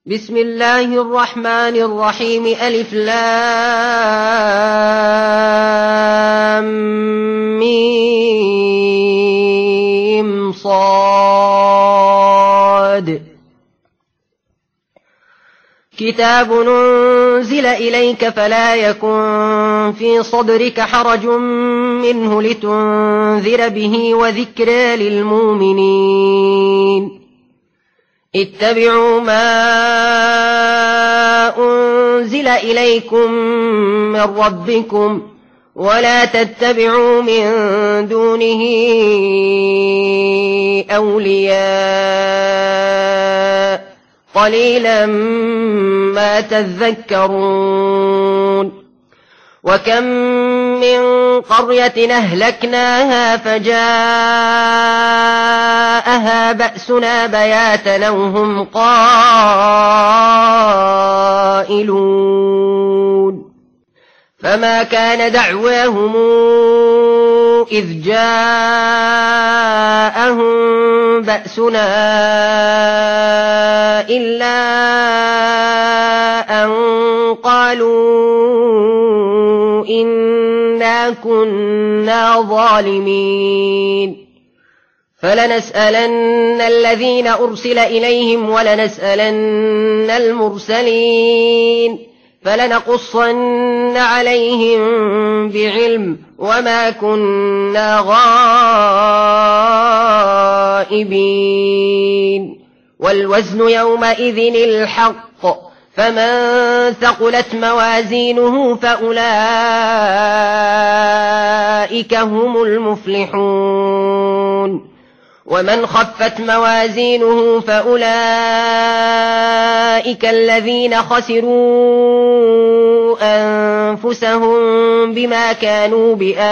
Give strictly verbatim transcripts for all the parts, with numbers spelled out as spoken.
بسم الله الرحمن الرحيم ألف لام ميم صاد كتاب أنزل إليك فلا يكن في صدرك حرج منه لتنذر به وذكرى للمؤمنين اتبعوا ما أنزل إليكم من ربكم ولا تتبعوا من دونه أولياء قليلا ما تذكرون وكم من قرية أهلكناها فجاءها بأسنا بياتا وهم قائلون فما كان دعواهم إذ جاءهم بأسنا إلا أن قالوا إنا كنا ظالمين فلنسألن الذين أرسل إليهم ولنسألن المرسلين فلنقصن عليهم بعلم وما كنا غائبين والوزن يومئذ الحق فمن ثقلت موازينه فأولئك هم المفلحون ومن خفت موازينه فأولئك الذين خسروا أنفسهم بما كانوا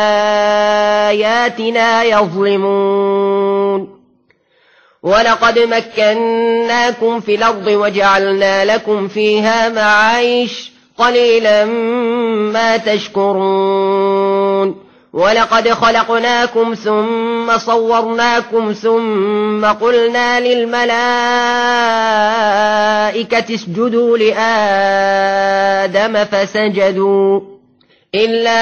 بآياتنا يظلمون ولقد مكناكم في الأرض وجعلنا لكم فيها معايش قليلا ما تشكرون ولقد خلقناكم ثم صورناكم ثم قلنا للملائكة اسجدوا لآدم فسجدوا إلا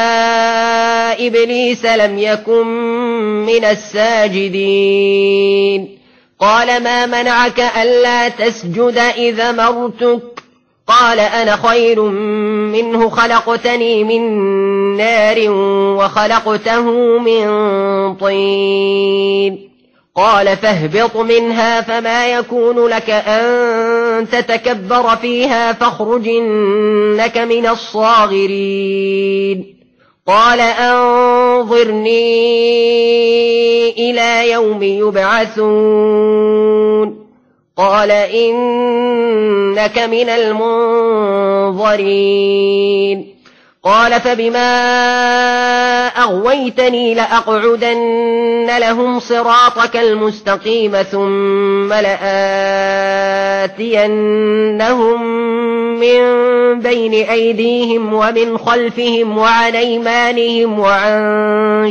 إبليس لم يكن من الساجدين قال ما منعك ألا تسجد إذا مرتك قال أنا خير منه خلقتني من نار وخلقته من طين قال فاهبط منها فما يكون لك أن تتكبر فيها فاخرج إنك من الصاغرين قال أنظرني إلى يوم يبعثون قال إنك من المنظرين قال فبما أغويتني لأقعدن لهم صراطك المستقيم ثم لآتينهم من بين أيديهم ومن خلفهم وعن أيمانهم وعن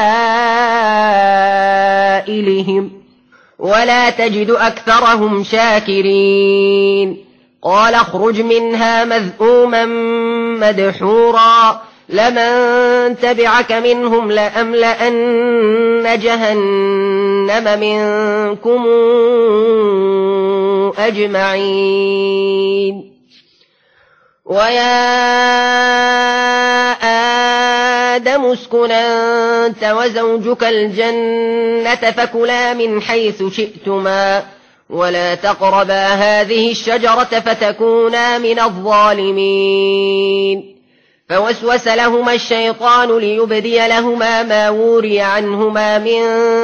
شمائلهم ولا تجد أكثرهم شاكرين قال اخرج منها مذءوما مدحورا لمن تبعك منهم لأملأن جهنم منكم أجمعين ويا آدم اسكن أنت وزوجك الجنة فكلا من حيث شئتما ولا تقربا هذه الشجرة فتكونا من الظالمين فوسوس لهما الشيطان ليبدي لهما ما وري عنهما من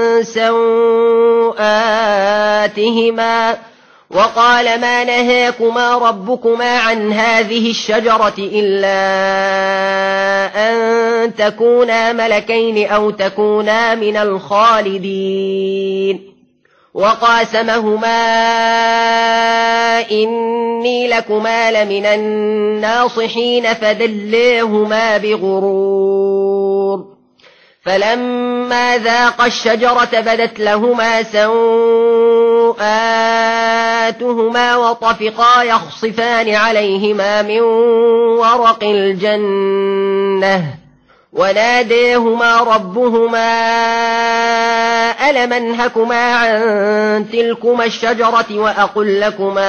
سوآتهما وقال ما نهاكما ربكما عن هذه الشجرة إلا أن تكونا ملكين أو تكونا من الخالدين وقاسمهما إني لكما لمن الناصحين فدلاهما بغرور فلما ذاقا الشجرة بدت لهما سوء سوآتهما وطفقا يخصفان عليهما من ورق الجنة وناديهما ربهما ألم أنهكما عن تلكما الشجرة وأقل لكما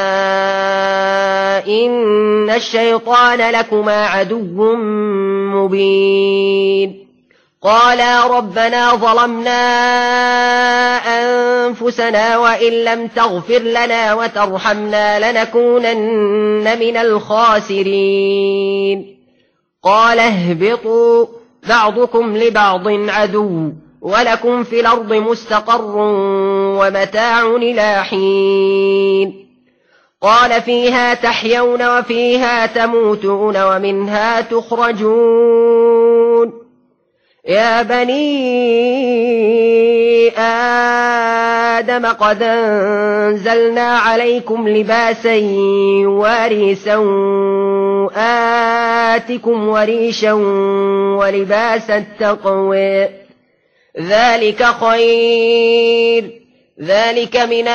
إن الشيطان لكما عدو مبين قالا ربنا ظلمنا أنفسنا وإن لم تغفر لنا وترحمنا لنكونن من الخاسرين قال اهبطوا بعضكم لبعض عدو ولكم في الأرض مستقر ومتاع إلى حين قال فيها تحيون وفيها تموتون ومنها تخرجون يا بني آدم قد أنزلنا عليكم لباسا يواري سوآتكم وريشا ولباس التقوى ذلك خير ذلك من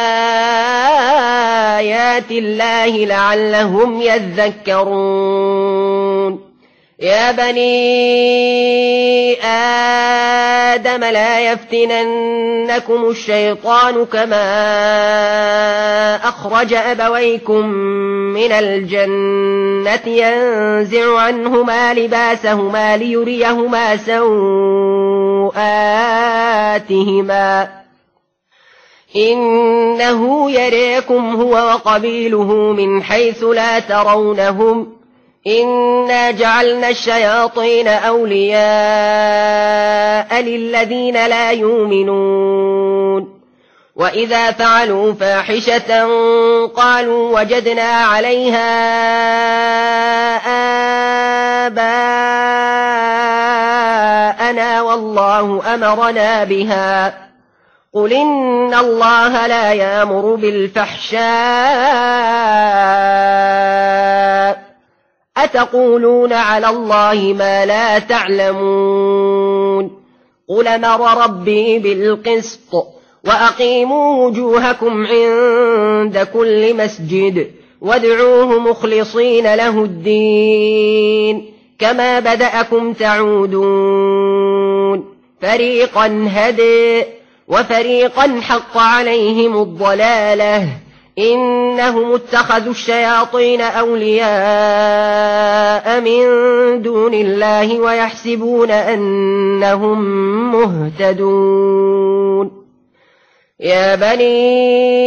آيات الله لعلهم يذكرون يا بني آدم لا يفتننكم الشيطان كما أخرج أبويكم من الجنة ينزع عنهما لباسهما ليريهما سوآتهما إنه يريكم هو وقبيله من حيث لا ترونهم إنا جعلنا الشياطين أولياء للذين لا يؤمنون وإذا فعلوا فاحشة قالوا وجدنا عليها آباءنا والله أمرنا بها قل إن الله لا يأمر بالفحشاء أتقولون على الله ما لا تعلمون قل أمر ربي بالقسط وأقيموا وجوهكم عند كل مسجد وادعوه مخلصين له الدين كما بدأكم تعودون فريقا هدى وفريقا حق عليهم الضلالة إنهم اتخذوا الشياطين أولياء من دون الله ويحسبون أنهم مهتدون يا بني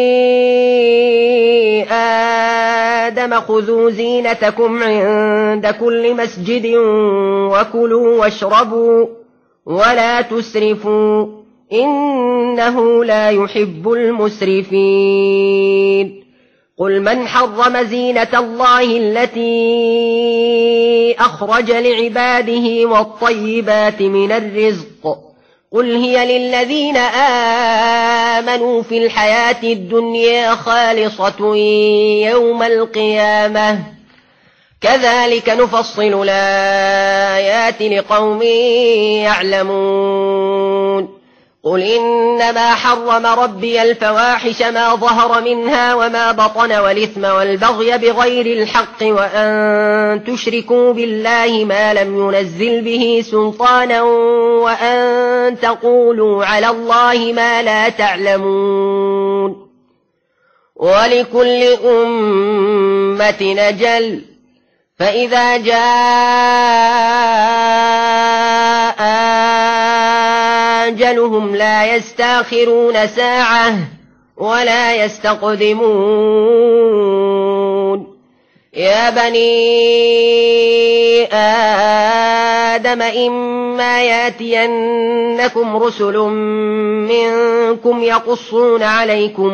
آدم خذوا زينتكم عند كل مسجد وكلوا واشربوا ولا تسرفوا إنه لا يحب المسرفين قل من حرم زينة الله التي أخرج لعباده والطيبات من الرزق قل هي للذين آمنوا في الحياة الدنيا خالصة يوم القيامة كذلك نفصل الآيات لقوم يعلمون قل إنما حرم ربي الفواحش ما ظهر منها وما بطن والإثم والبغي بغير الحق وأن تشركوا بالله ما لم ينزل به سلطانا وأن تقولوا على الله ما لا تعلمون ولكل أمة أجل فإذا جاء أجلهم لا يستأخرون ساعة ولا يستقدمون يا بني آدم إما يأتينكم رسل منكم يقصون عليكم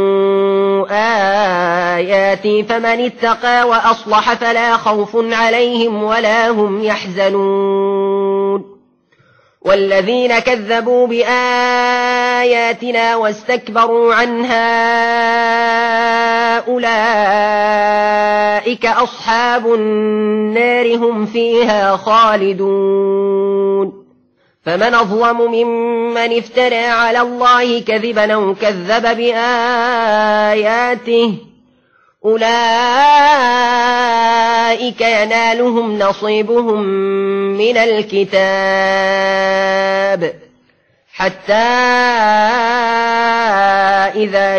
آياتي فمن اتقى وأصلح فلا خوف عليهم ولا هم يحزنون والذين كذبوا بآياتنا واستكبروا عنها أولئك أصحاب النار هم فيها خالدون فمن أظلم ممن افترى على الله كذبا أو كذب بآياته أولئك ينالهم نصيبهم من الكتاب حتى إذا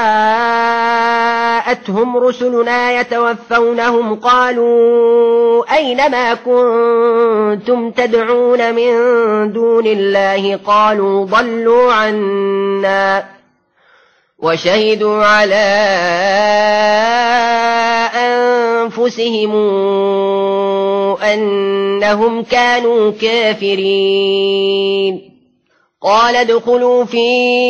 جاءتهم رسلنا يتوفونهم قالوا أين ما كنتم تدعون من دون الله قالوا ضلوا عنا وشهدوا على أنفسهم أنهم كانوا كافرين قال ادخلوا في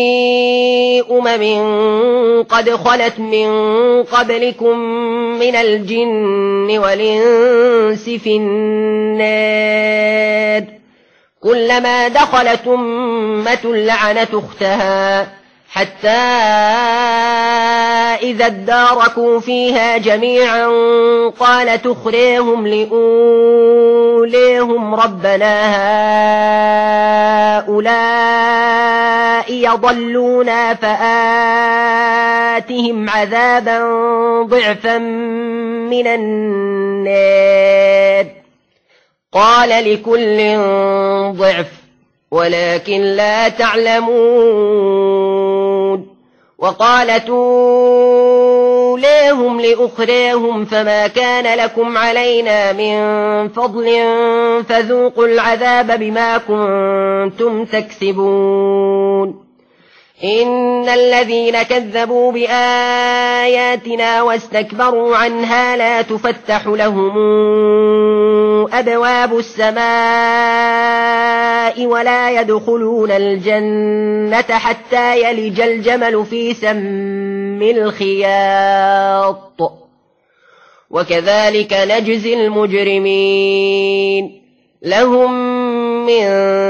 أمم قد خلت من قبلكم من الجن والإنس في النار كلما دخلت أمة لعنت أختها حتى إذا اداركوا فيها جميعا قالت أخريهم لأوليهم ربنا هؤلاء يضلونا فآتهم عذابا ضعفا من النار قال لكل ضعف ولكن لا تعلمون وقالت أوليهم لأخريهم فما كان لكم علينا من فضل فذوقوا العذاب بما كنتم تكسبون إن الذين كذبوا بآياتنا واستكبروا عنها لا تفتح لهم أبواب السماء ولا يدخلون الجنة حتى يلج الجمل في سم الخياط وكذلك نجزي المجرمين لهم من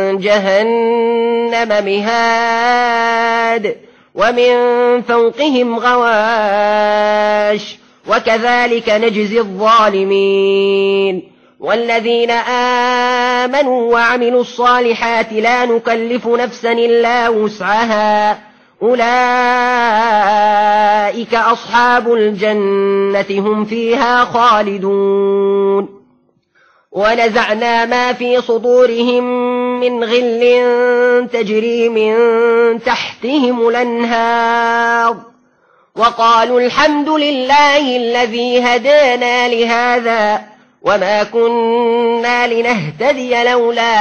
جهنم مهاد ومن فوقهم غواش وكذلك نجزي الظالمين والذين آمنوا وعملوا الصالحات لا نكلف نفسا إلا وسعها أولئك أصحاب الجنة هم فيها خالدون ونزعنا ما في صدورهم من غل تجري من تحتهم الأنهار وقالوا الحمد لله الذي هدانا لهذا وما كنا لنهتدي لولا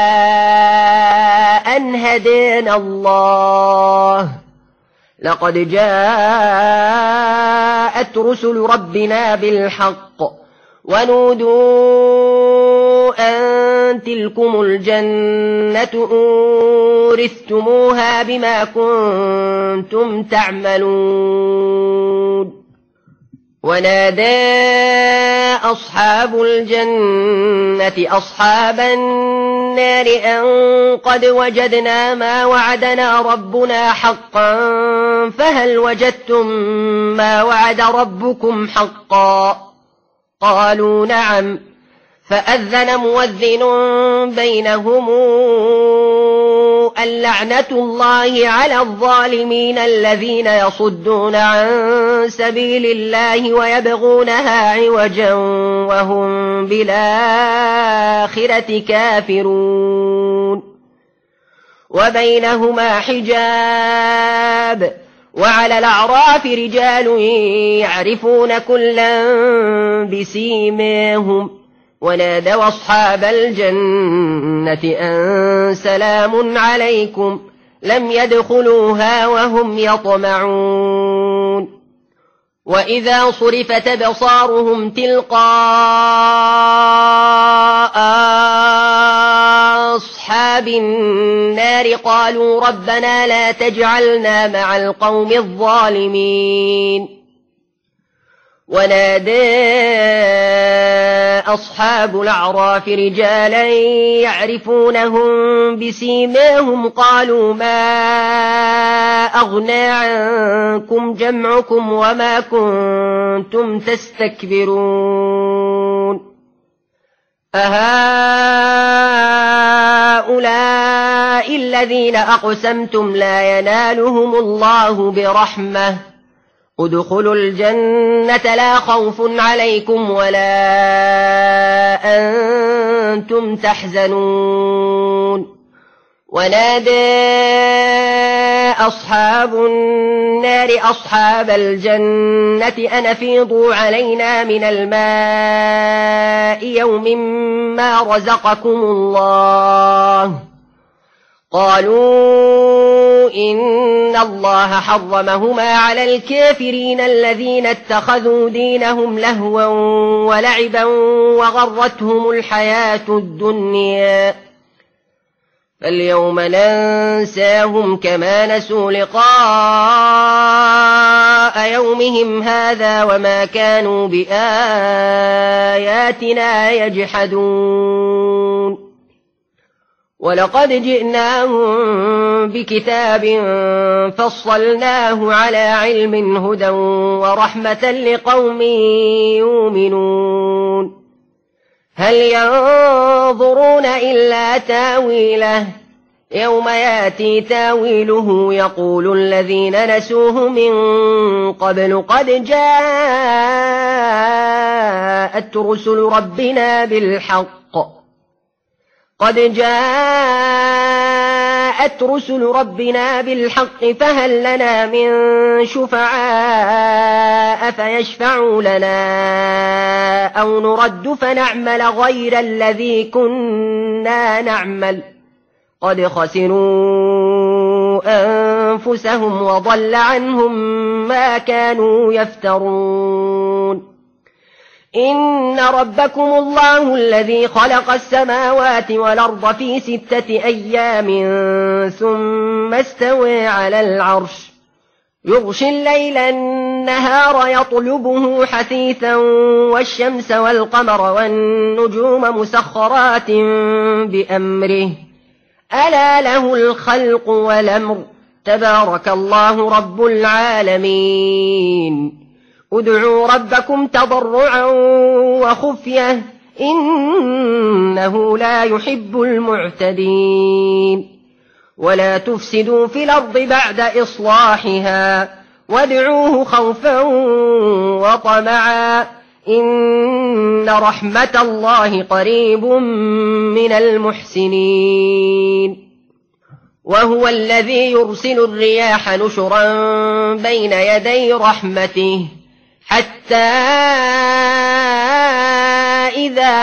أن هدانا الله لقد جاءت رسل ربنا بالحق ونودوا أن تلكم الجنة أورثتموها بما كنتم تعملون ونادى أصحاب الجنة أصحاب النار أن قد وجدنا ما وعدنا ربنا حقا فهل وجدتم ما وعد ربكم حقا قالوا نعم فأذن مؤذن بينهم اللعنة الله على الظالمين الذين يصدون عن سبيل الله ويبغونها عوجا وهم بالآخرة كافرون وبينهما حجاب وعلى الأعراف رجال يعرفون كلا بسيماهم ونادوا أصحاب الجنة أن سلام عليكم لم يدخلوها وهم يطمعون وإذا صرفت أبصارهم تلقاء أصحاب النار قالوا ربنا لا تجعلنا مع القوم الظالمين ونادى أصحاب الأعراف رجالا يعرفونهم بسيماهم قالوا ما أغنى عنكم جمعكم وما كنتم تستكبرون أهؤلاء هؤلاء الذين أقسمتم لا ينالهم الله برحمة ادخلوا الجنة لا خوف عليكم ولا أنتم تحزنون ونادى أصحاب النار أصحاب الجنة أن أفيضوا علينا من الماء يوم ما رزقكم الله قالوا إن الله حرمهما على الكافرين الذين اتخذوا دينهم لهوا ولعبا وغرتهم الحياة الدنيا فاليوم ننساهم كما نسوا لقاء يومهم هذا وما كانوا بآياتنا يجحدون ولقد جئناهم بكتاب فصلناه على علم هدى ورحمة لقوم يؤمنون هل ينظرون إلا تاويله يوم ياتي تاويله يقول الذين نسوه من قبل قد جاءت رسل ربنا بالحق قد جاءت رسل ربنا بالحق فهل لنا من شفعاء فيشفعوا لنا أو نرد فنعمل غير الذي كنا نعمل قد خسروا أنفسهم وضل عنهم ما كانوا يفترون إن ربكم الله الذي خلق السماوات والأرض في ستة أيام ثم استوى على العرش يغشي الليل النهار يطلبه حثيثا والشمس والقمر والنجوم مسخرات بأمره ألا له الخلق والأمر تبارك الله رب العالمين ادعوا ربكم تضرعا وخفية إنه لا يحب المعتدين ولا تفسدوا في الأرض بعد إصلاحها وادعوه خوفا وطمعا إن رحمة الله قريب من المحسنين وهو الذي يرسل الرياح نشرا بين يدي رحمته حتى إذا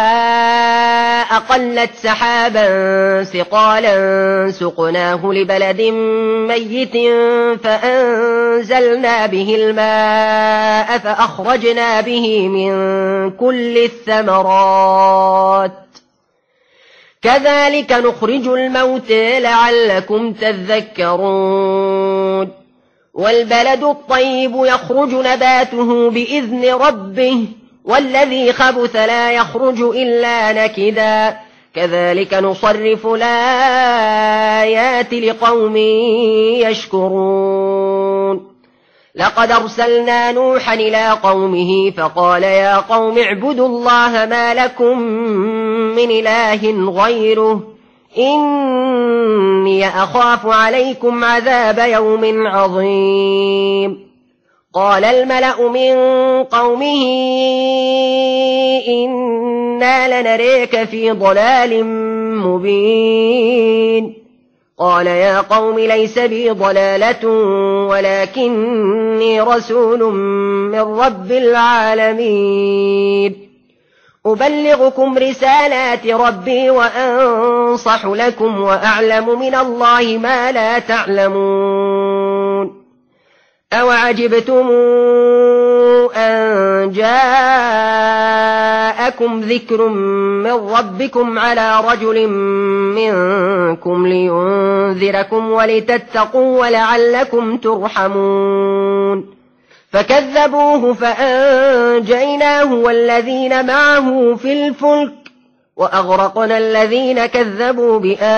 أقلت سحابا ثقالا سقناه لبلد ميت فأنزلنا به الماء فأخرجنا به من كل الثمرات كذلك نخرج الموتى لعلكم تذكرون والبلد الطيب يخرج نباته بإذن ربه والذي خبث لا يخرج إلا نكدا كذلك نصرف الآيات لقوم يشكرون لقد أرسلنا نوحا إلى قومه فقال يا قوم اعبدوا الله ما لكم من إله غيره إني أخاف عليكم عذاب يوم عظيم قال الملأ من قومه إنا لنريك في ضلال مبين قال يا قوم ليس بي ضلالة ولكني رسول من رب العالمين أبلغكم رسالات ربي وأنصح لكم وأعلم من الله ما لا تعلمون أوعجبتم أن جاءكم ذكر من ربكم على رجل منكم لينذركم ولتتقوا ولعلكم ترحمون فكذبوه فأنجيناه والذين معه في الفلك وأغرقنا الذين كذبوا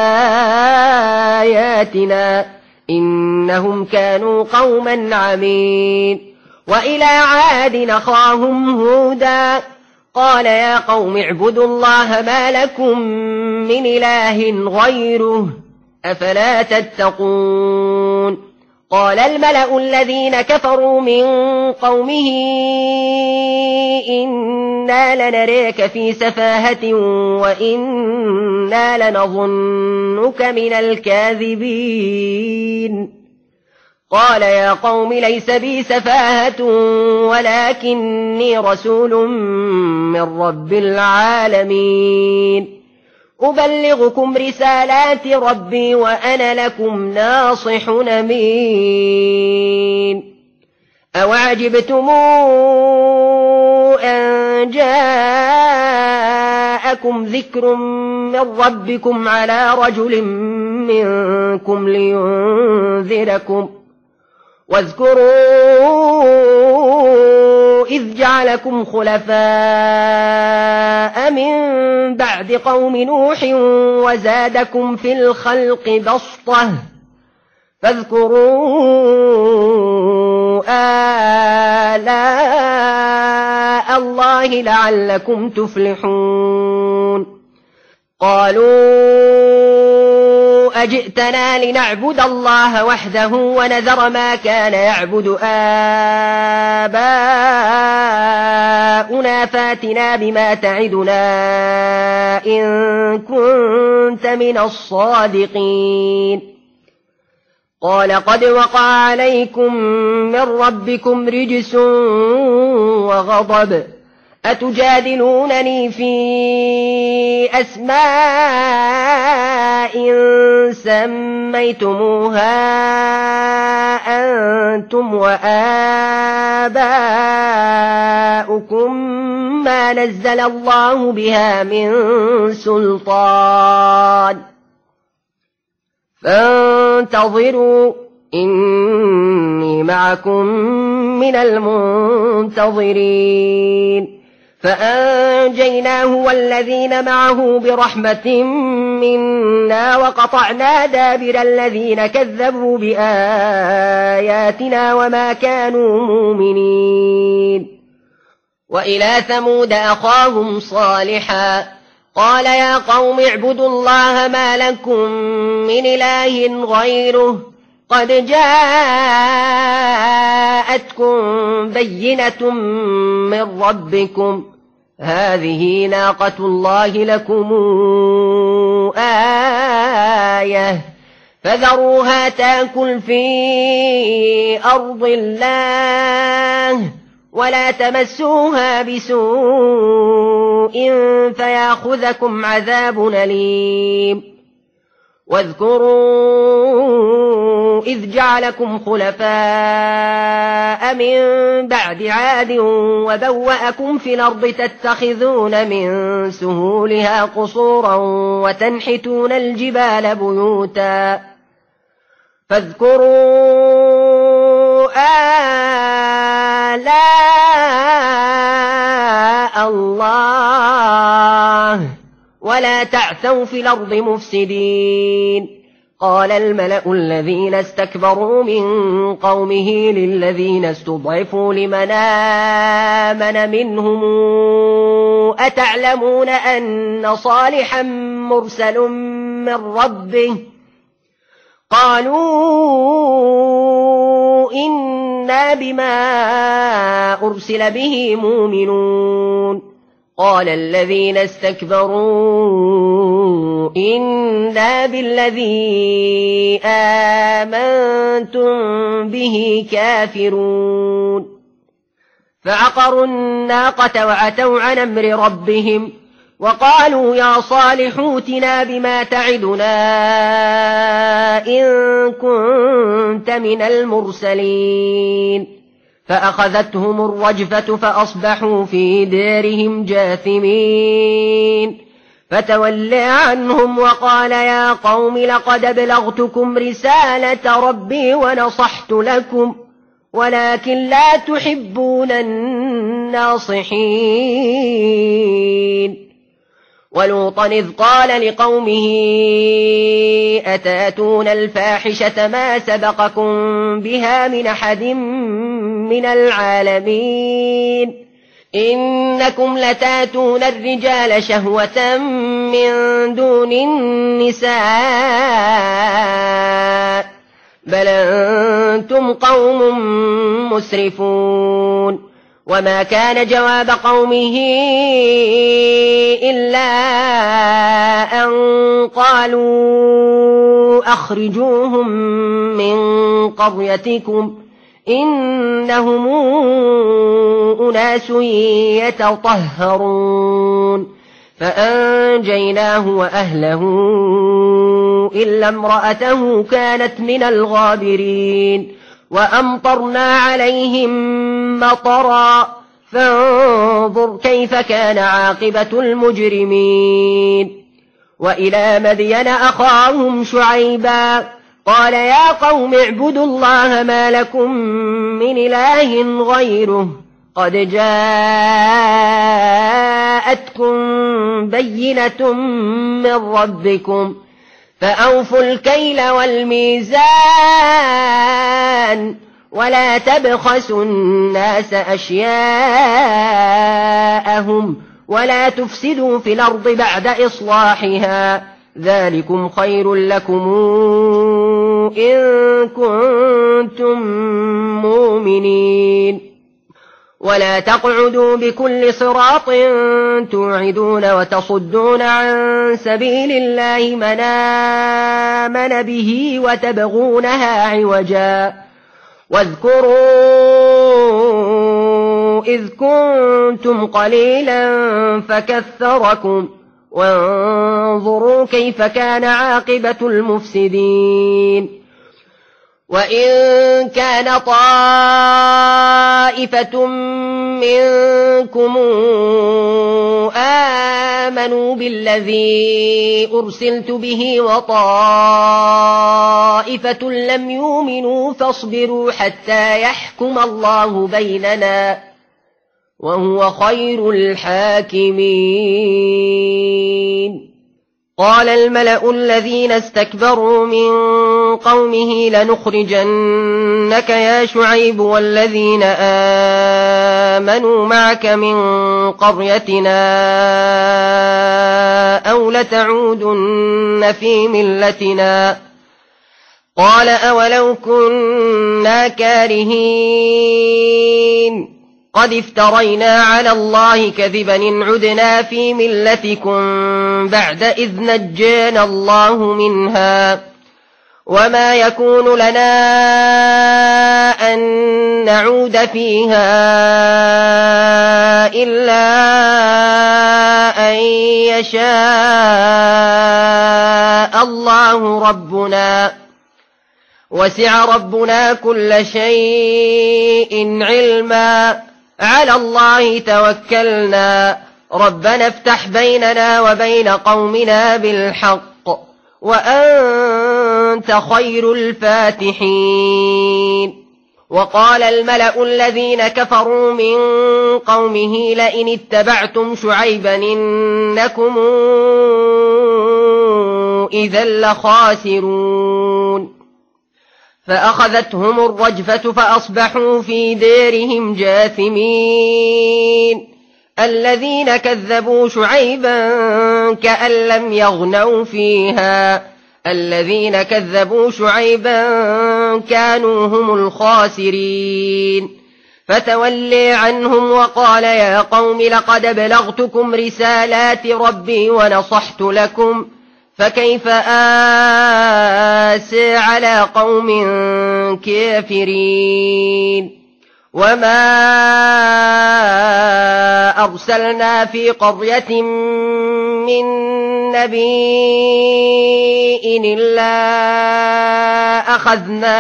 بآياتنا إنهم كانوا قوما عمين وإلى عاد أخاهم هودا قال يا قوم اعبدوا الله ما لكم من إله غيره أفلا تتقون قال الملأ الذين كفروا من قومه إنا لنريك في سفاهة وإنا لنظنك من الكاذبين قال يا قوم ليس بي سفاهة ولكني رسول من رب العالمين أبلغكم رسالات ربي وأنا لكم ناصح أمين أوعجبتم أن جاءكم ذكر من ربكم على رجل منكم لينذركم واذكروا إذ جعلكم خلفاء من بعد قوم نوح وزادكم في الخلق بسطة فاذكروا آلاء الله لعلكم تفلحون قالوا أجئتنا لنعبد الله وحده ونذر ما كان يعبد آباؤنا فاتنا بما تعدنا إن كنت من الصادقين قال قد وقع عليكم من ربكم رجس وغضب أتجادلونني في أسماء سميتموها أنتم وآباؤكم ما نزل الله بها من سلطان فانتظروا إني معكم من المنتظرين فأنجيناه والذين معه برحمة منا وقطعنا دابر الذين كذبوا بآياتنا وما كانوا مؤمنين وإلى ثمود أخاهم صالحا قال يا قوم اعبدوا الله ما لكم من إله غيره قد جاءتكم بينة من ربكم هذه ناقة الله لكم آية فذروها تأكل في أرض الله ولا تمسوها بسوء فيأخذكم عذاب أليم واذكروا إذ جعلكم خلفاء من بعد عاد وبوأكم في الأرض تتخذون من سهولها قصورا وتنحتون الجبال بيوتا فاذكروا آلاء الله ولا تعثوا في الأرض مفسدين قال الملأ الذين استكبروا من قومه للذين استضعفوا لمن آمن منهم أتعلمون أن صالحا مرسل من ربه قالوا إنا بما أرسل به مؤمنون قال الذين استكبروا إنا بالذي آمنتم به كافرون فعقروا الناقة وعتوا عن أمر ربهم وقالوا يا صالح ائتنا بما تعدنا إن كنت من المرسلين فأخذتهم الرجفة فأصبحوا في دارهم جاثمين فتولى عنهم وقال يا قوم لقد أبلغتكم رسالة ربي ونصحت لكم ولكن لا تحبون الناصحين ولوطا إذ قال لقومه أتأتون الفاحشة ما سبقكم بها من أحد من العالمين إنكم لتاتون الرجال شهوة من دون النساء بل أنتم قوم مسرفون. وما كان جواب قومه إلا أن قالوا أخرجوهم من قريتكم إنهم أناس يتطهرون فأنجيناه وأهله إلا امرأته كانت من الغابرين وأمطرنا عليهم مطرا فانظر كيف كان عاقبة المجرمين. وإلى مدين أخاهم شعيبا قال يا قوم اعبدوا الله ما لكم من إله غيره قد جاءتكم بينة من ربكم فأوفوا الكيل والميزان ولا تبخسوا الناس أشياءهم ولا تفسدوا في الأرض بعد إصلاحها ذلكم خير لكم إن كنتم مؤمنين. ولا تقعدوا بكل صراط توعدون وتصدون عن سبيل الله من آمن به وتبغونها عوجا واذكروا إذ كنتم قليلا فكثركم وانظروا كيف كان عاقبة المفسدين. وإن كان طائفة منكم آمنوا بالذي أرسلت به وطائفة لم يؤمنوا فاصبروا حتى يحكم الله بيننا وهو خير الحاكمين. قال الملأ الذين استكبروا من قومه لنخرجنك يا شعيب والذين آمنوا معك من قريتنا أو لتعودن في ملتنا قال أولو كنا كارهين قد افترينا على الله كذبا إن عدنا في ملتكم بعد إذ نجانا الله منها وما يكون لنا أن نعود فيها إلا أن يشاء الله ربنا وسع ربنا كل شيء علما على الله توكلنا ربنا افتح بيننا وبين قومنا بالحق وأنت خير الفاتحين. وقال الملأ الذين كفروا من قومه لئن اتبعتم شعيبا إنكم إذا لخاسرون فأخذتهم الرجفة فأصبحوا في ديرهم جاثمين. الذين كذبوا شعيبا كأن لم يغنوا فيها الذين كذبوا شعيبا كانوا هم الخاسرين فتولي عنهم وقال يا قوم لقد بلغتكم رسالات ربي ونصحت لكم فكيف آسى على قوم كافرين. وما أرسلنا في قرية من نبي إلا أخذنا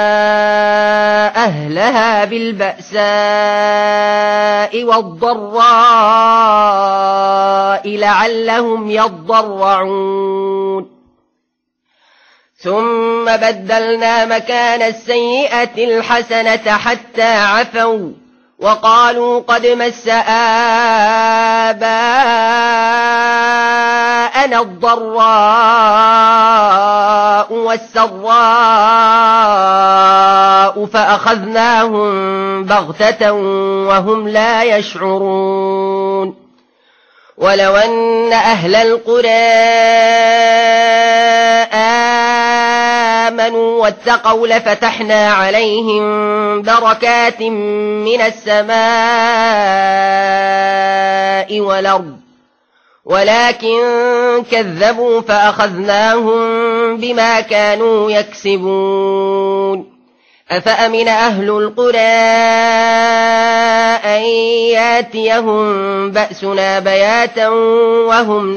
أهلها بالبأساء والضراء لعلهم يضرعون ثم بدلنا مكان السيئة الحسنة حتى عفوا وقالوا قد مس القرآن الضراء والسراء فأخذناهم بغتة وهم لا يشعرون ولو أن أهل القرى آمنوا واتقوا لفتحنا عليهم بركات من السماء والأرض ولكن كذبوا فأخذناهم بما كانوا يكسبون أفأمن أهل القرى أن ياتيهم بأسنا بياتا وهم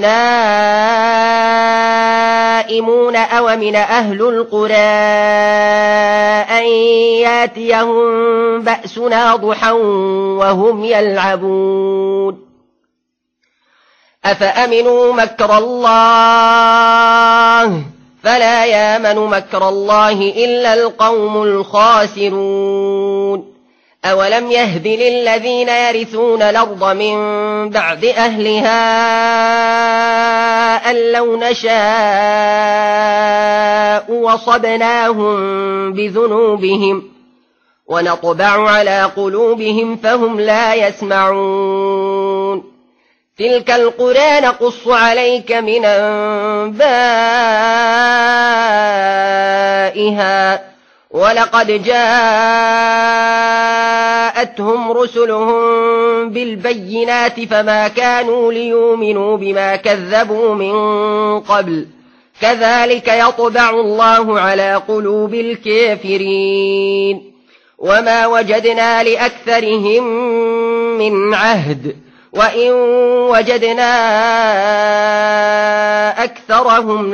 نائمون أومن أهل القرى أن ياتيهم بأسنا ضحى وهم يلعبون أفأمنوا مكر الله فلا يامن مكر الله إلا القوم الخاسرون أولم يهد للذين يرثون الأرض من بعد أهلها أن لو نشاء وصبناهم بذنوبهم ونطبع على قلوبهم فهم لا يسمعون تلك القرى نقص عليك من أنبائها ولقد جاءتهم رسلهم بالبينات فما كانوا ليؤمنوا بما كذبوا من قبل كذلك يطبع الله على قلوب الكافرين وما وجدنا لأكثرهم من عهد وإن وجدنا أكثرهم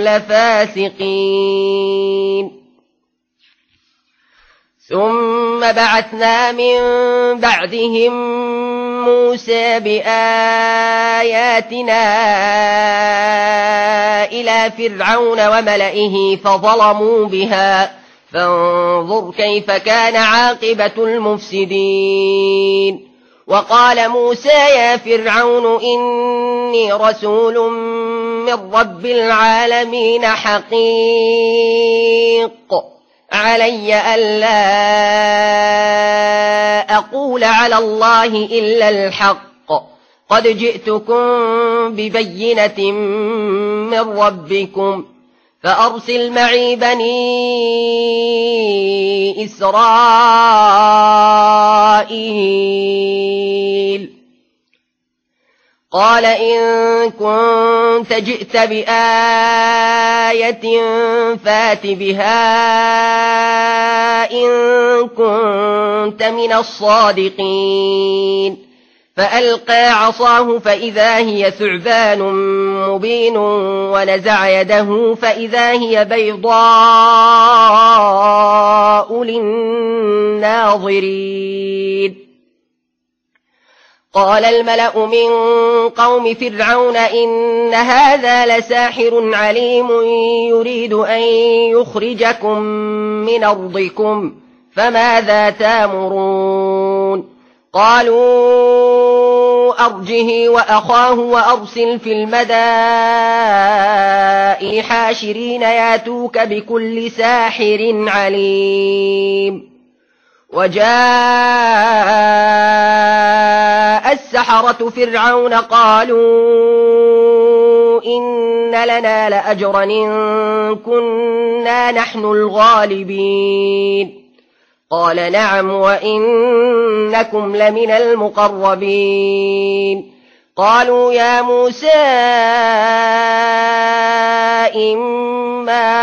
لفاسقين ثم بعثنا من بعدهم موسى بآياتنا إلى فرعون وملئه فظلموا بها فانظر كيف كان عاقبة المفسدين وقال موسى يا فرعون إني رسول من رب العالمين حقيق علي ألا أقول على الله إلا الحق قد جئتكم ببينة من ربكم فأرسل معي بني إسرائيل قال إن كنت جئت بآية فات بها إن كنت من الصادقين فألقى عصاه فإذا هي ثعبان مبين ونزع يده فإذا هي بيضاء للناظرين قال الملأ من قوم فرعون إن هذا لساحر عليم يريد أن يخرجكم من أرضكم فماذا تامرون قالوا أرجه وأخاه وأرسل في المدائن حاشرين ياتوك بكل ساحر عليم وجاء السحرة فرعون قالوا إن لنا لأجرا إن كنا نحن الغالبين قال نعم وإنكم لمن المقربين قالوا يا موسى إما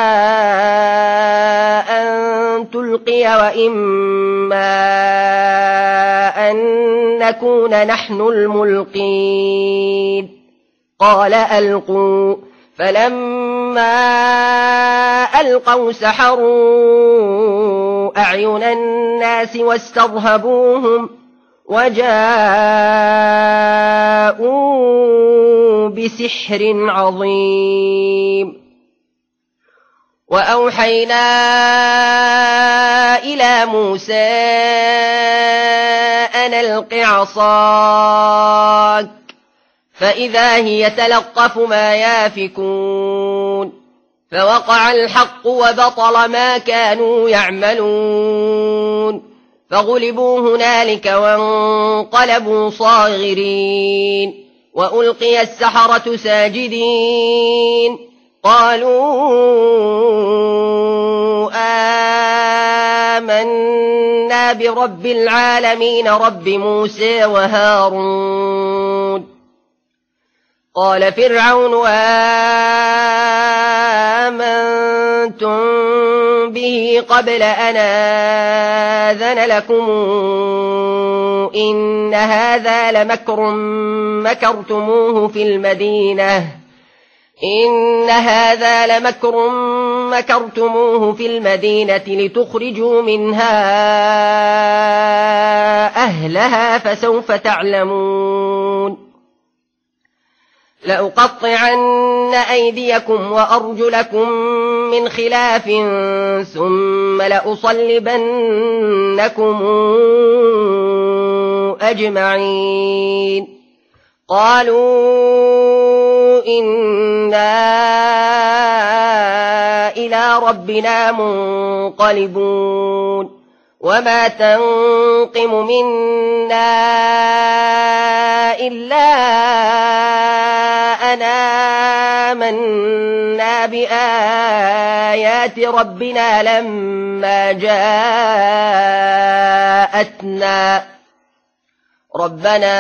أن تلقي وإما أن نكون نحن الملقين قال ألقوا فلما ألقوا سحروا أعين الناس واسترهبوهم وجاءوا بسحر عظيم وأوحينا إلى موسى أن ألق عصاك فإذا هي تلقف ما يافكون فوقع الحق وبطل ما كانوا يعملون فغلبوا هنالك وانقلبوا صاغرين وألقي السحرة ساجدين قالوا آمنا برب العالمين رب موسى وهارون قال فرعون آمنتم به قبل أن آذن لكم إن هذا لمكر مكرتموه في المدينة إن هذا لمكر مكرتموه في المدينة لتخرجوا منها أهلها فسوف تعلمون لأقطعن أيديكم وأرجلكم من خلاف ثم لأصلبنكم أجمعين قالوا إنا إلى ربنا منقلبون وما تنقم منا إلا أن آمنا بآيات ربنا لما جاءتنا ربنا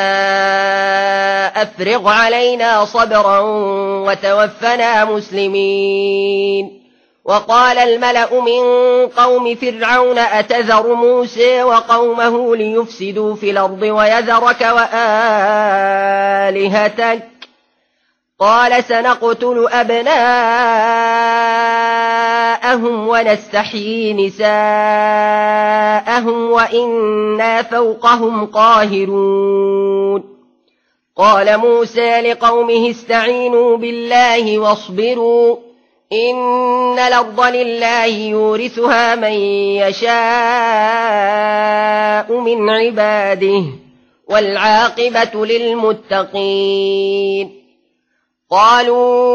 أفرغ علينا صبرا وتوفنا مسلمين وقال الملأ من قوم فرعون أتذر موسى وقومه ليفسدوا في الأرض ويذرك وآلهتك قال سنقتل أبناءهم ونستحيي نساءهم وإنا فوقهم قاهرون قال موسى لقومه استعينوا بالله واصبروا إن الأرض لله يورثها من يشاء من عباده والعاقبة للمتقين قالوا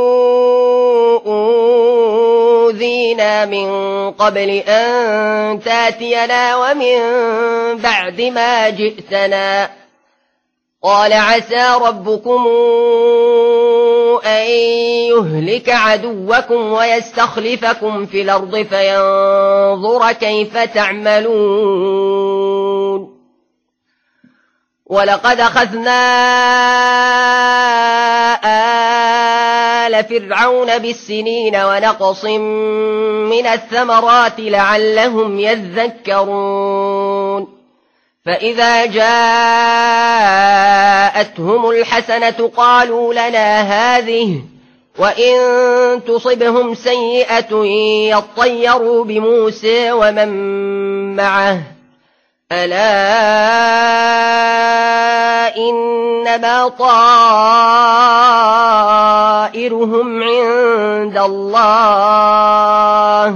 أوذينا من قبل أن تاتينا ومن بعد ما جئتنا قال عسى ربكم أن يهلك عدوكم ويستخلفكم في الأرض فينظر كيف تعملون ولقد أخذنا آل فرعون بالسنين ونقص من الثمرات لعلهم يذكرون فإذا جاءتهم الحسنة قالوا لنا هذه وإن تصبهم سيئة يطيروا بموسى ومن معه ألا إنما طائرهم عند الله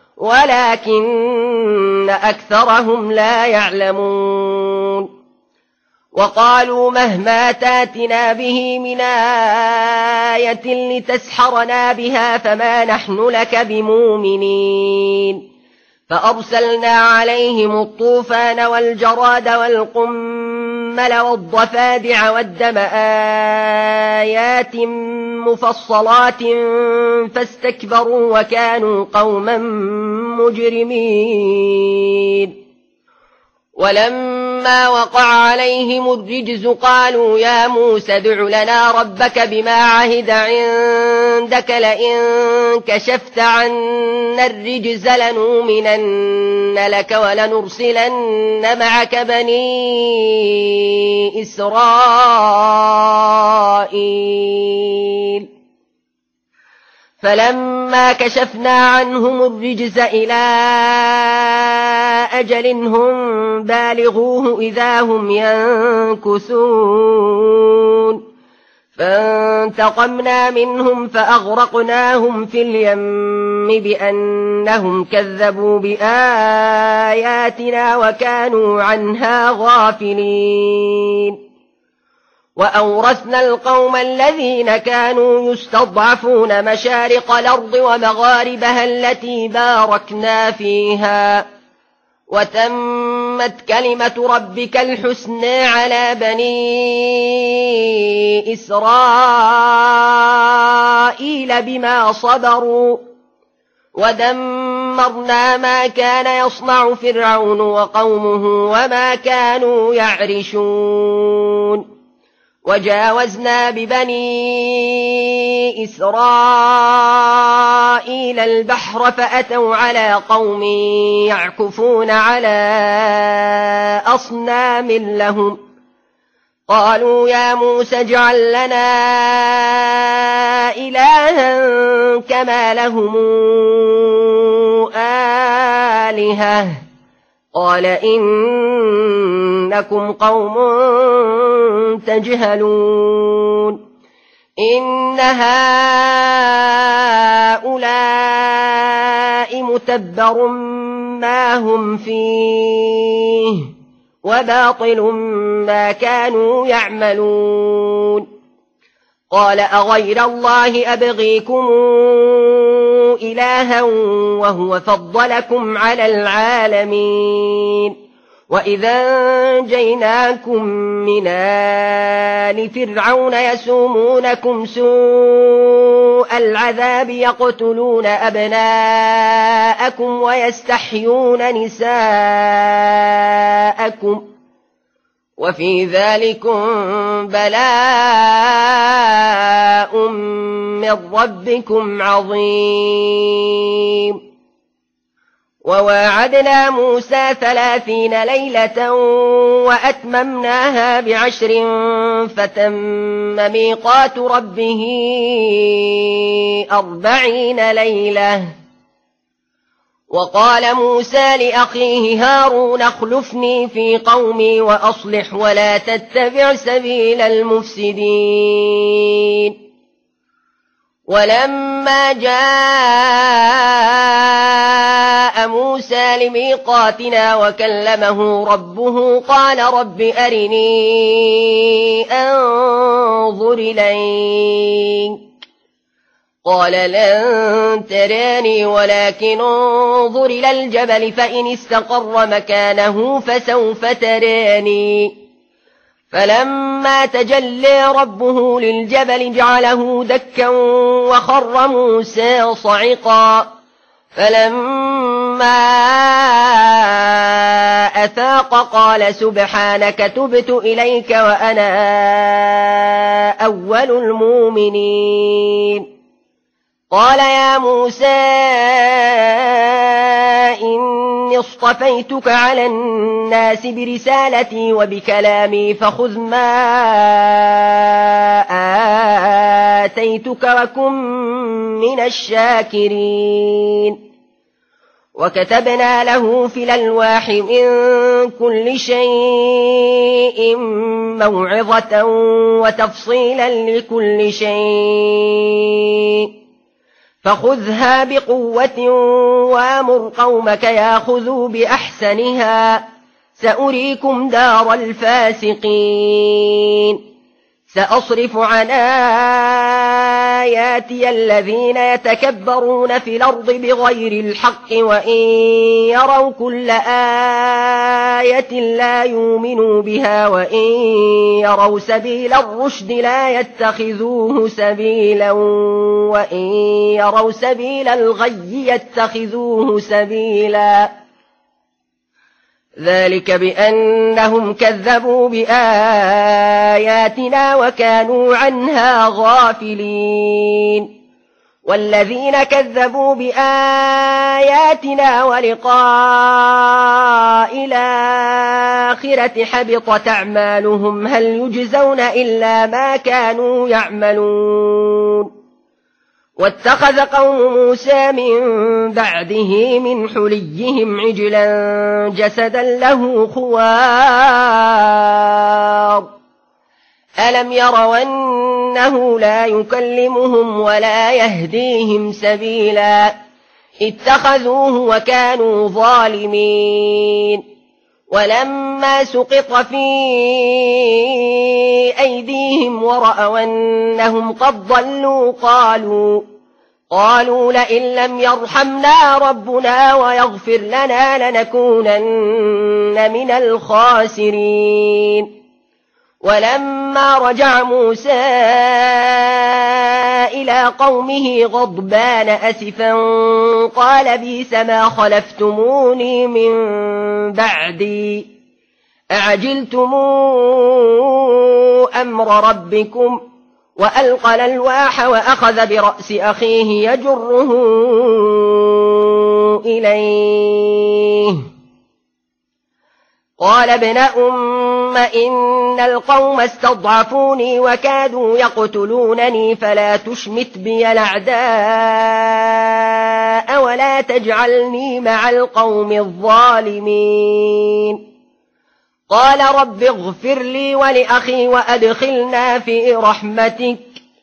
ولكن أكثرهم لا يعلمون وقالوا مهما تاتنا به من آية لتسحرنا بها فما نحن لك بمؤمنين فأرسلنا عليهم الطوفان والجراد والقمل والضفادع والدم آيات مفصلات فاستكبروا وكانوا قوما مجرمين ولما وقع عليهم الرجز قالوا يا موسى ادع لنا ربك بما عهد عندك لئن كشفت عنا الرجز لنؤمنن لك ولنرسلن معك بني إسرائيل فلما كشفنا عنهم الرجز إلى أجل هم بالغوه إذا هم ينكثون فانتقمنا منهم فأغرقناهم في اليم بأنهم كذبوا بآياتنا وكانوا عنها غافلين وأورثنا القوم الذين كانوا يستضعفون مشارق الأرض ومغاربها التي باركنا فيها وتمت كلمة ربك الحسنى على بني إسرائيل بما صبروا ودمرنا ما كان يصنع فرعون وقومه وما كانوا يعرشون وجاوزنا ببني إسرائيل البحر فأتوا على قوم يعكفون على أصنام لهم قالوا يا موسى اجعل لنا إلها كما لهم آلهة قال إنكم قوم تجهلون إن هؤلاء متبر ما هم فيه وباطل ما كانوا يعملون قال أغير الله أبغيكم إلها وهو فضلكم على العالمين وإذا أنجيناكم من آل فرعون يسومونكم سوء العذاب يقتلون أبناءكم ويستحيون نساءكم وفي ذلكم بلاء من ربكم عظيم وواعدنا موسى ثلاثين ليلة وأتممناها بعشر فتم ميقات ربه أربعين ليلة وقال موسى لأخيه هارون اخلفني في قومي وأصلح ولا تتبع سبيل المفسدين ولما جاء موسى لميقاتنا وكلمه ربه قال رب أرني أنظر إليك قال لن تراني ولكن انظر إلى الجبل فإن استقر مكانه فسوف تراني فلما تجلى ربه للجبل جعله دكا وخر موسى صعقا فلما أفاق قال سبحانك تبت إليك وأنا أول المؤمنين قال يا موسى إني اصطفيتك على الناس برسالتي وبكلامي فخذ ما آتيتك وكن من الشاكرين وكتبنا له في الألواح من كل شيء موعظة وتفصيلا لكل شيء فخذها بقوة وامر قومك ياخذوا بأحسنها سأريكم دار الفاسقين سأصرف عن آياتي الذين يتكبرون في الأرض بغير الحق وإن يروا كل آية لا يؤمنوا بها وإن يروا سبيل الرشد لا يتخذوه سبيلا وإن يروا سبيل الغي يتخذوه سبيلا ذلك بأنهم كذبوا بآياتنا وكانوا عنها غافلين والذين كذبوا بآياتنا ولقاء الآخرة حبطت أعمالهم هل يجزون إلا ما كانوا يعملون واتخذ قوم موسى من بعده من حليهم عجلا جسدا له خوار ألم يروا أنه لا يكلمهم ولا يهديهم سبيلا اتخذوه وكانوا ظالمين ولما سقط في أيديهم أنفسهم ورأوا أنهم قد ضلوا قالوا قالوا لئن لم يرحمنا ربنا ويغفر لنا لنكونن من الخاسرين. ولما رجع موسى إلى قومه غضبان أسفا قال بئس ما خلفتموني من بعدي أعجلتم أمر ربكم وألقى الألواح وأخذ برأس أخيه يجره إليه قال ابن أم إن القوم استضعفوني وكادوا يقتلونني فلا تشمت بي الأعداء ولا تجعلني مع القوم الظالمين. قال رب اغفر لي ولأخي وأدخلنا في رحمتك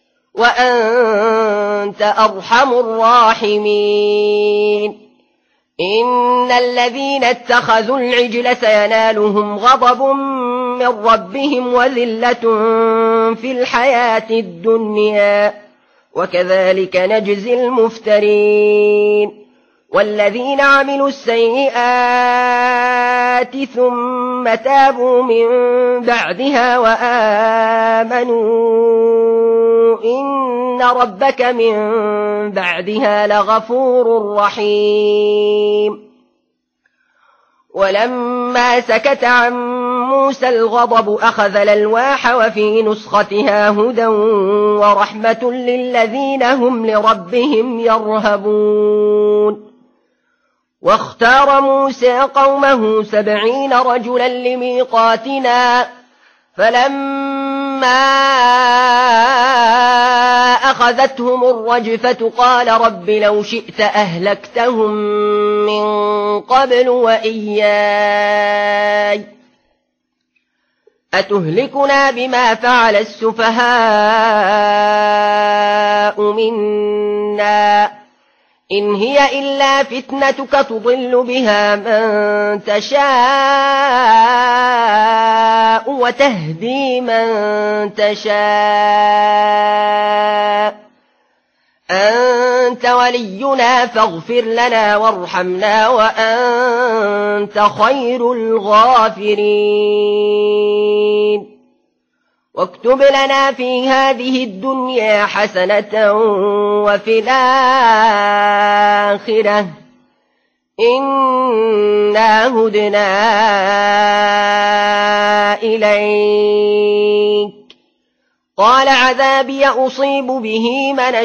وأنت أرحم الراحمين. إن الذين اتخذوا العجل سينالهم غضب من ربهم وذلة في الحياة الدنيا وكذلك نجزي المفترين. والذين عملوا السيئات ثم تابوا من بعدها وآمنوا إن ربك من بعدها لغفور رحيم. ولما سكت عن موسى الغضب أخذ الألواح وفي نسختها هدى ورحمة للذين هم لربهم يرهبون. واختار موسى قومه سبعين رجلا لميقاتنا فلما أخذتهم الرجفة قال رب لو شئت أهلكتهم من قبل وإياي أتهلكنا بما فعل السفهاء منا إن هي إلا فتنتك تضل بها من تشاء وتهدي من تشاء أنت ولينا فاغفر لنا وارحمنا وأنت خير الغافرين. واكتب لنا في هذه الدنيا حسنة وفي الآخرة إنا هدنا إليك. قال عذابي أصيب به من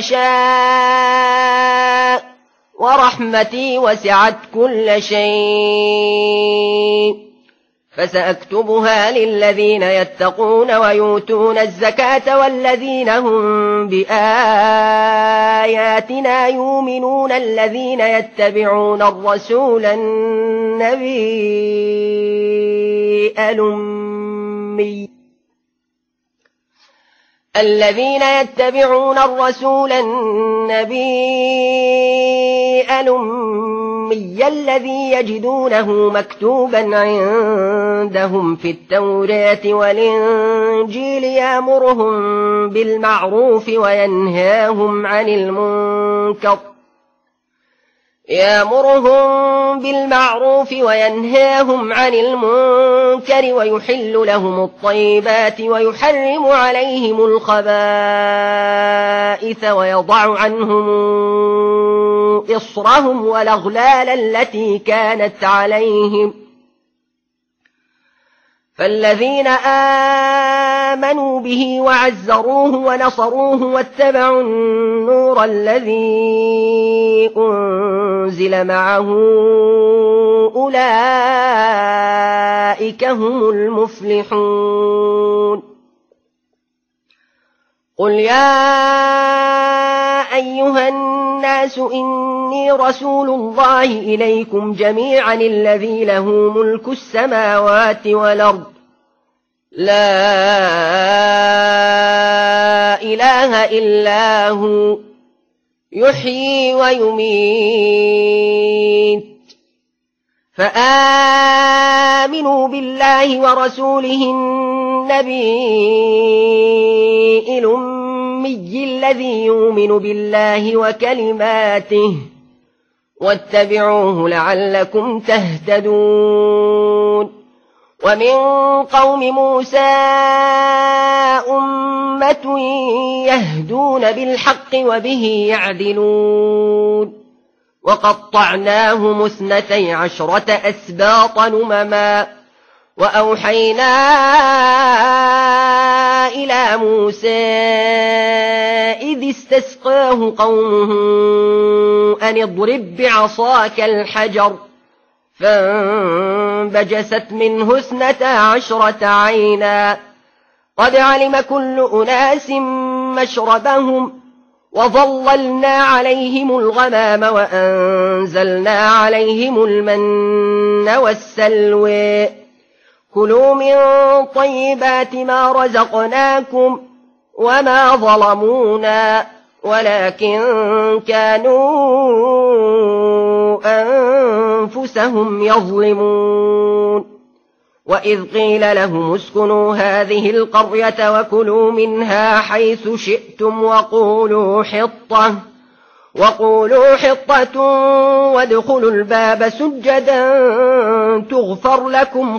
شاء ورحمتي وسعت كل شيء فسأكتبها للذين يتقون ويؤتون الزكاة والذين هم بآياتنا يؤمنون الذين يتبعون الرسول النبي الأمي الذين يتبعون الرسول النبي الأمي الذي يجدونه مكتوبا عندهم في التوراة والإنجيل يأمرهم بالمعروف وينهاهم عن المنكر يأمرهم بالمعروف وينهاهم عن المنكر ويحل لهم الطيبات ويحرم عليهم الخبائث ويضع عنهم إصرهم والأغلال التي كانت عليهم. فالذين آمنوا به وعزروه ونصروه واتبعوا النور الذي أنزل معه أولئك هم المفلحون. قل يا أيها الناس إني رسول الله إليكم جميعا الذي له ملك السماوات والأرض لا إله إلا هو يحيي ويميت فآمنوا بالله ورسوله النبي الأمي الذي يؤمن بالله وكلماته واتبعوه لعلكم تهتدون ومن قوم موسى أمة يهدون بالحق وبه يعدلون وقطعناهم اثنتي عشرة أسباطا أمما وأوحينا إلى موسى إذ استسقاه قومه أن اضرب بعصاك الحجر فانبجست منه اثنتا عشرة عينا قد علم كل أناس مشربهم وظللنا عليهم الغمام وأنزلنا عليهم المن والسلوى كلوا من طيبات ما رزقناكم وما ظلمونا ولكن كانوا أنفسهم يظلمون وإذ قيل لهم اسكنوا هذه القرية وكلوا منها حيث شئتم وقولوا حطة وقولوا حطة وادخلوا الباب سجدا تغفر لكم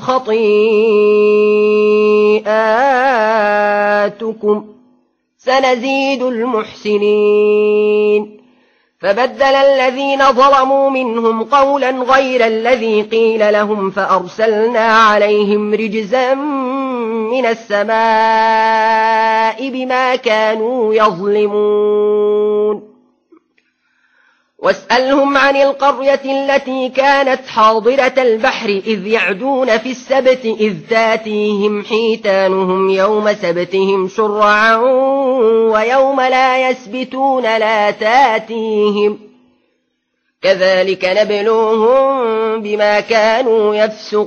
خطيئاتكم سنزيد المحسنين فبدل الذين ظلموا منهم قولا غير الذي قيل لهم فأرسلنا عليهم رجزا من السماء بما كانوا يظلمون واسألهم عن القرية التي كانت حاضرة البحر إذ يعدون في السبت إذ تاتيهم حيتانهم يوم سبتهم شرعا ويوم لا يسبتون لا تاتيهم كذلك نبلوهم بما كانوا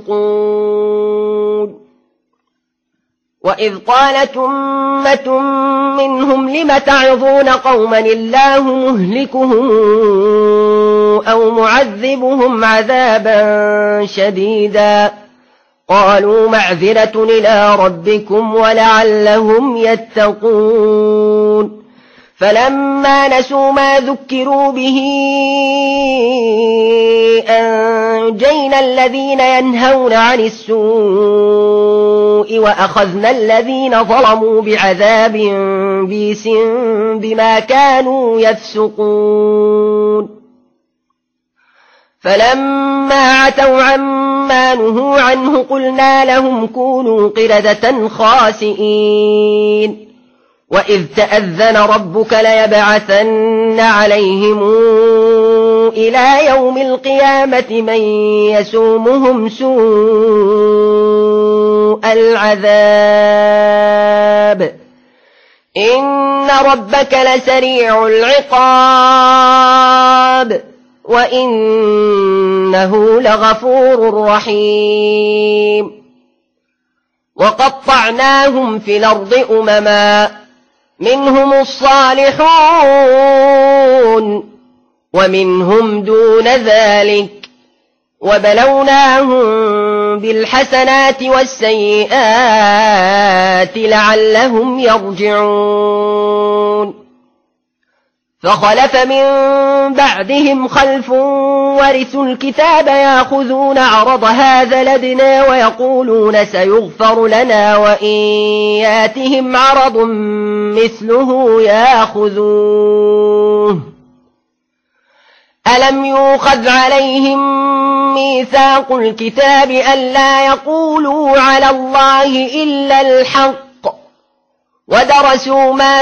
يفسقون وإذ قالت أمة منهم لم تعظون قوما الله مهلكهم أو معذبهم عذابا شديدا قالوا معذرة إلى ربكم ولعلهم يتقون فلما نسوا ما ذكروا به أنجينا الذين ينهون عن السوء وأخذنا الذين ظلموا بعذاب بئيس بما كانوا يفسقون فلما عتوا عما نهوا عنه قلنا لهم كونوا قردة خاسئين وإذ تأذن ربك ليبعثن عليهم إلى يوم القيامة من يسومهم سوء العذاب إن ربك لسريع العقاب وإنه لغفور رحيم وقطعناهم في الأرض أمما منهم الصالحون ومنهم دون ذلك وبلوناهم بالحسنات والسيئات لعلهم يرجعون فخلف من بعدهم خلف ورثوا الكتاب يأخذون عرض هذا الأدنى ويقولون سيغفر لنا وإن ياتهم عرض مثله يأخذوه ألم يؤخذ عليهم ميثاق الكتاب ألا يقولوا على الله إلا الحق ودرسوا ما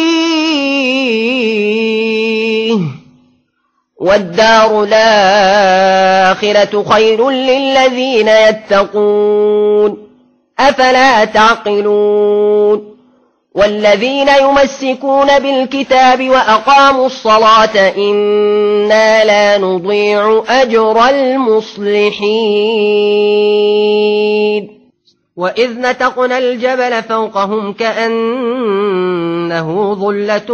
فيه والدار الآخرة خير للذين يتقون أفلا تعقلون والذين يمسكون بالكتاب وأقاموا الصلاة إنا لا نضيع أجر المصلحين وإذ نتقنا الجبل فوقهم كأنه ظلة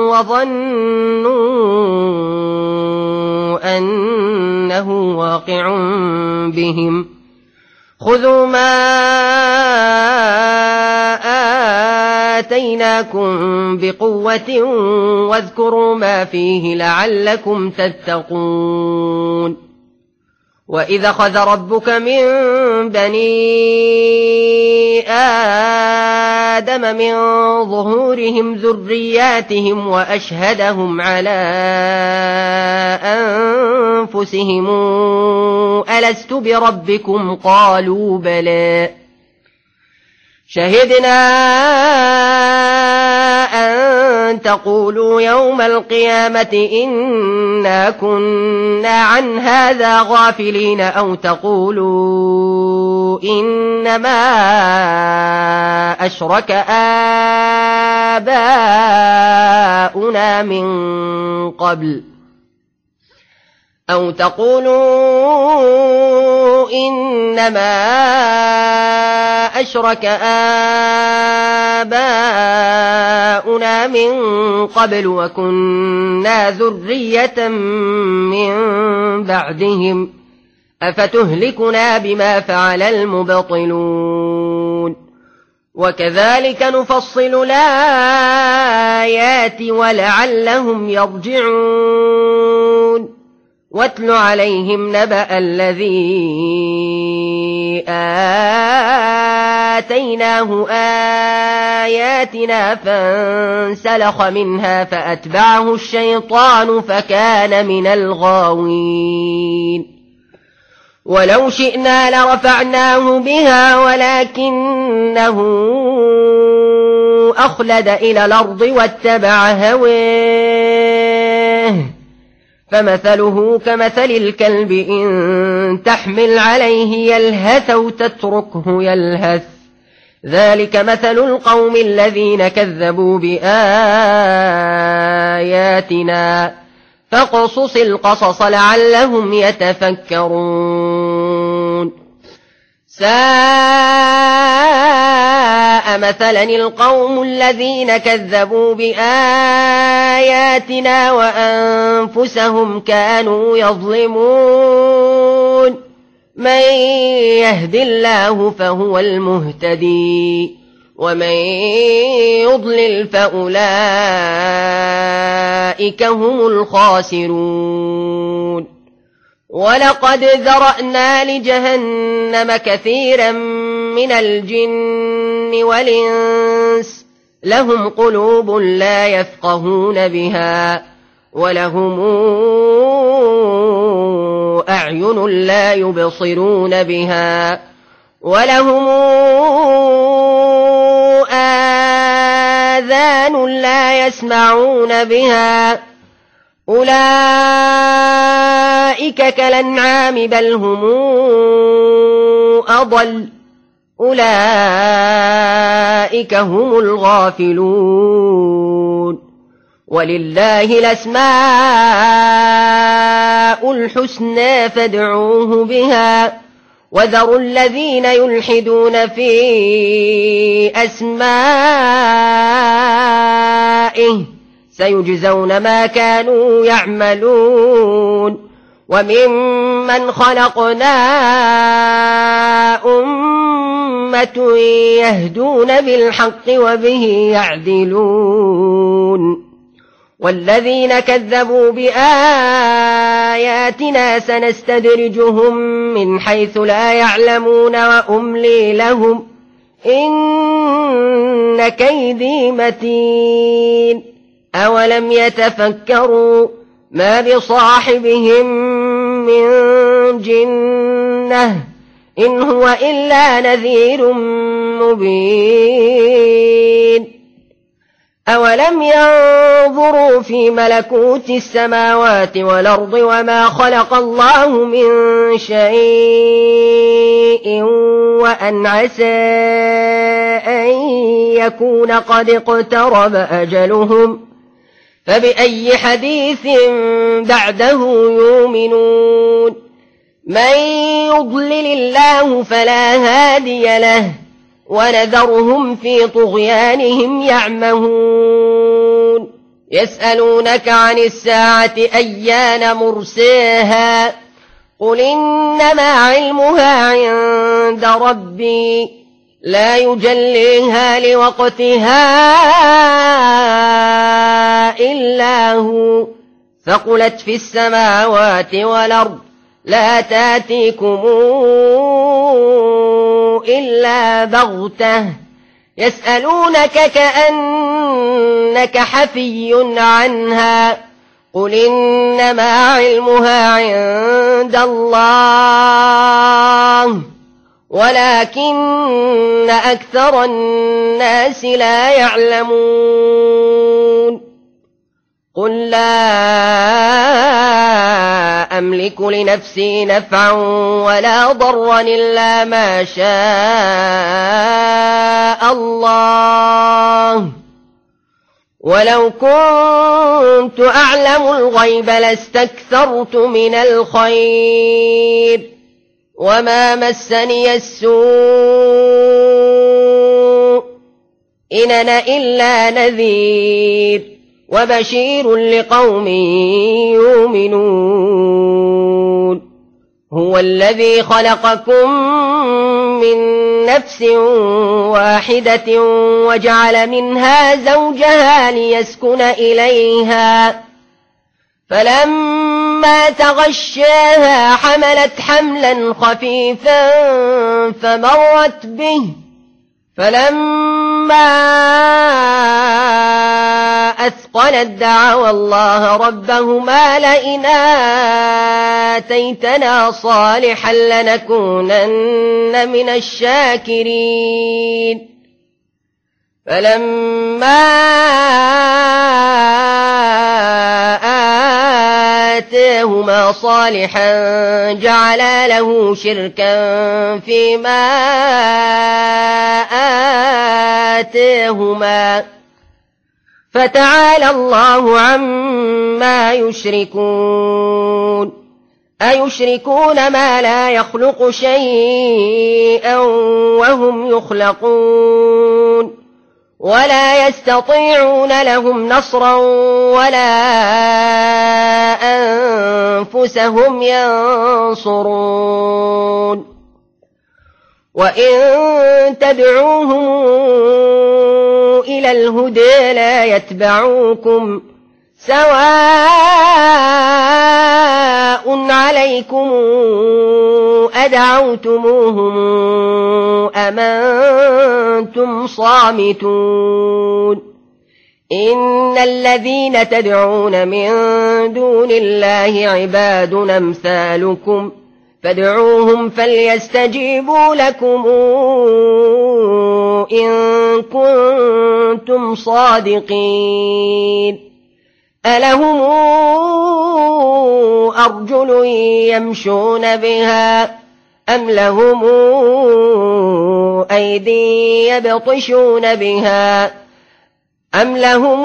وظنوا أنه واقع بهم خذوا ما آتيناكم بقوة واذكروا ما فيه لعلكم تتقون. وإذا أخذ ربك من بني آدم من ظهورهم ذرياتهم وأشهدهم على أنفسهم ألست بربكم قالوا بلى شهدنا أن تقولوا يوم القيامة إنا كنا عن هذا غافلين أو تقولوا إنما أشرك آباؤنا من قبل أو تقولوا إنما أشرك آباؤنا من قبل وكنا ذرية من بعدهم أفتهلكنا بما فعل المبطلون. وكذلك نفصل الآيات ولعلهم يرجعون. واتل عليهم نبأ الذي آتيناه آياتنا فانسلخ منها فأتبعه الشيطان فكان من الغاوين. ولو شئنا لرفعناه بها ولكنه أخلد إلى الأرض واتبع هواه فمثله كمثل الكلب إن تحمل عليه يلهث أو تتركه يلهث ذلك مثل القوم الذين كذبوا بآياتنا فاقصص القصص لعلهم يتفكرون. ساء مثلا القوم الذين كذبوا بآياتنا وأنفسهم كانوا يظلمون. من يهد الله فهو المهتدي ومن يضلل فأولئك هم الخاسرون. ولقد ذرأنا لجهنم كثيرا من الجن والإنس لهم قلوب لا يفقهون بها ولهم أعين لا يبصرون بها ولهم آذان لا يسمعون بها أولئك كالأنعام بل هم أضل أولئك هم الغافلون. ولله الأسماء الحسنى فادعوه بها وذروا الذين يلحدون في أسمائه سيجزون ما كانوا يعملون. وممن خلقنا أمة يهدون بالحق وبه يعدلون. والذين كذبوا بآياتنا سنستدرجهم من حيث لا يعلمون وأملي لهم إن كيدي متين. أولم يتفكروا ما بصاحبهم من جنة إن هو إلا نذير مبين. أولم ينظروا في ملكوت السماوات والأرض وما خلق الله من شيء وأن عسى أن يكون قد اقترب أجلهم فبأي حديث بعده يؤمنون. من يضلل الله فلا هادي له ونذرهم في طغيانهم يعمهون. يسألونك عن الساعة أيان مرساها قل إنما علمها عند ربي لا يجليها لوقتها إلا هو ثقلت في السماوات والأرض لا تاتيكم إلا بغتة يسألونك كأنك حفي عنها قل إنما علمها عند الله ولكن أكثر الناس لا يعلمون قل لا أملك لنفسي نفعا ولا ضرا إلا ما شاء الله ولو كنت أعلم الغيب لاستكثرت من الخير وما مسني السوء إن أنا إلا نذير وبشير لقوم يؤمنون هو الذي خلقكم من نفس واحدة وجعل منها زوجها ليسكن إليها فلما تغشاها حملت حملا خفيفا فمرت به فلما أثقلت دعوا الله ربهما لئن آتيتنا صالحا لنكونن من الشاكرين فلما آتاهما صالحا جعلا له شركا فيما آتاهما فتعالى الله عما يشركون أيشركون ما لا يخلق شيئا وهم يخلقون ولا يستطيعون لهم نصرا ولا أنفسهم ينصرون وإن تدعوهم إلى الهدى لا يتبعوكم سواء عليكم أدعوتموهم أم أنتم صامتون إن الذين تدعون من دون الله عباد أمثالكم فادعوهم فليستجيبوا لكم إن كنتم صادقين ألهم أرجل يمشون بها أم لهم أيدي يبطشون بها أم لهم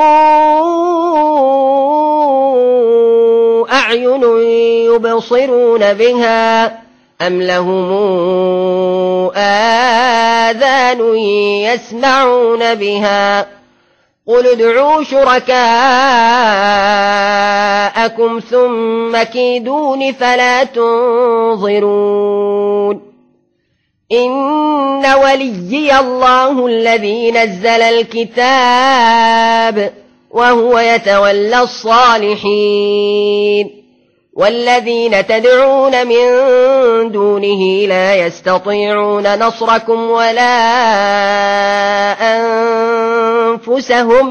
أعين يبصرون بها أم لهم آذان يسمعون بها قل ادعوا شركاءكم ثم كيدون فلا تنظرون إن وليي الله الذي نزل الكتاب وهو يتولى الصالحين والذين تدعون من دونه لا يستطيعون نصركم ولا أنفسهم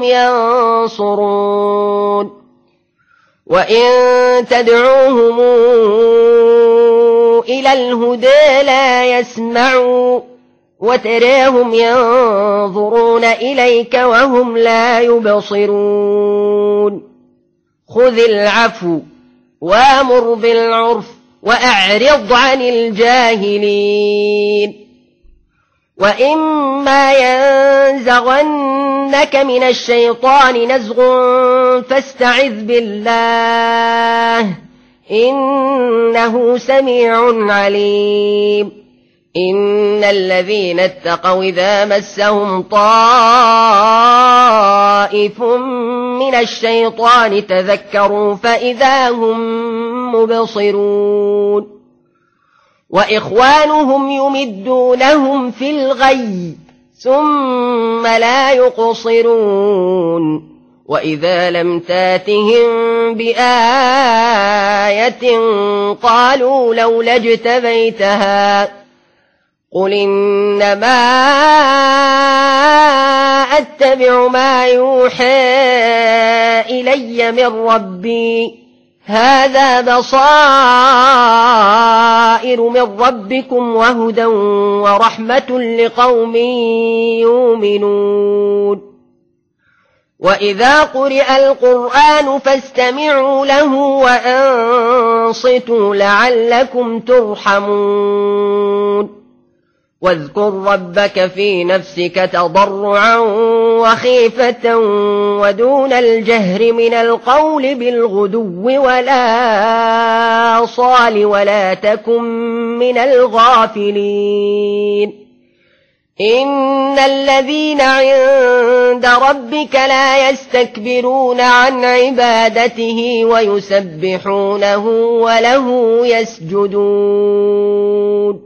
ينصرون وإن تدعوهم إلى الهدى لا يسمعوا وتراهم ينظرون إليك وهم لا يبصرون خذ العفو وامر بالعرف وأعرض عن الجاهلين وإما ينزغنك من الشيطان نزغ فاستعذ بالله إنه سميع عليم إن الذين اتقوا إذا مسهم طائف من الشيطان تذكروا فإذا هم مبصرون وإخوانهم يمدونهم في الغي ثم لا يقصرون وإذا لم تاتهم بآية قالوا لولا اجتبيتها قل إنما أتبع ما يوحى إلي من ربي هذا بصائر من ربكم وهدى ورحمة لقوم يؤمنون وإذا قرئ القرآن فاستمعوا له وأنصتوا لعلكم ترحمون واذكر ربك في نفسك تضرعا وخيفة ودون الجهر من القول بالغدو ولا صال ولا تكن من الغافلين إن الذين عند ربك لا يستكبرون عن عبادته ويسبحونه وله يسجدون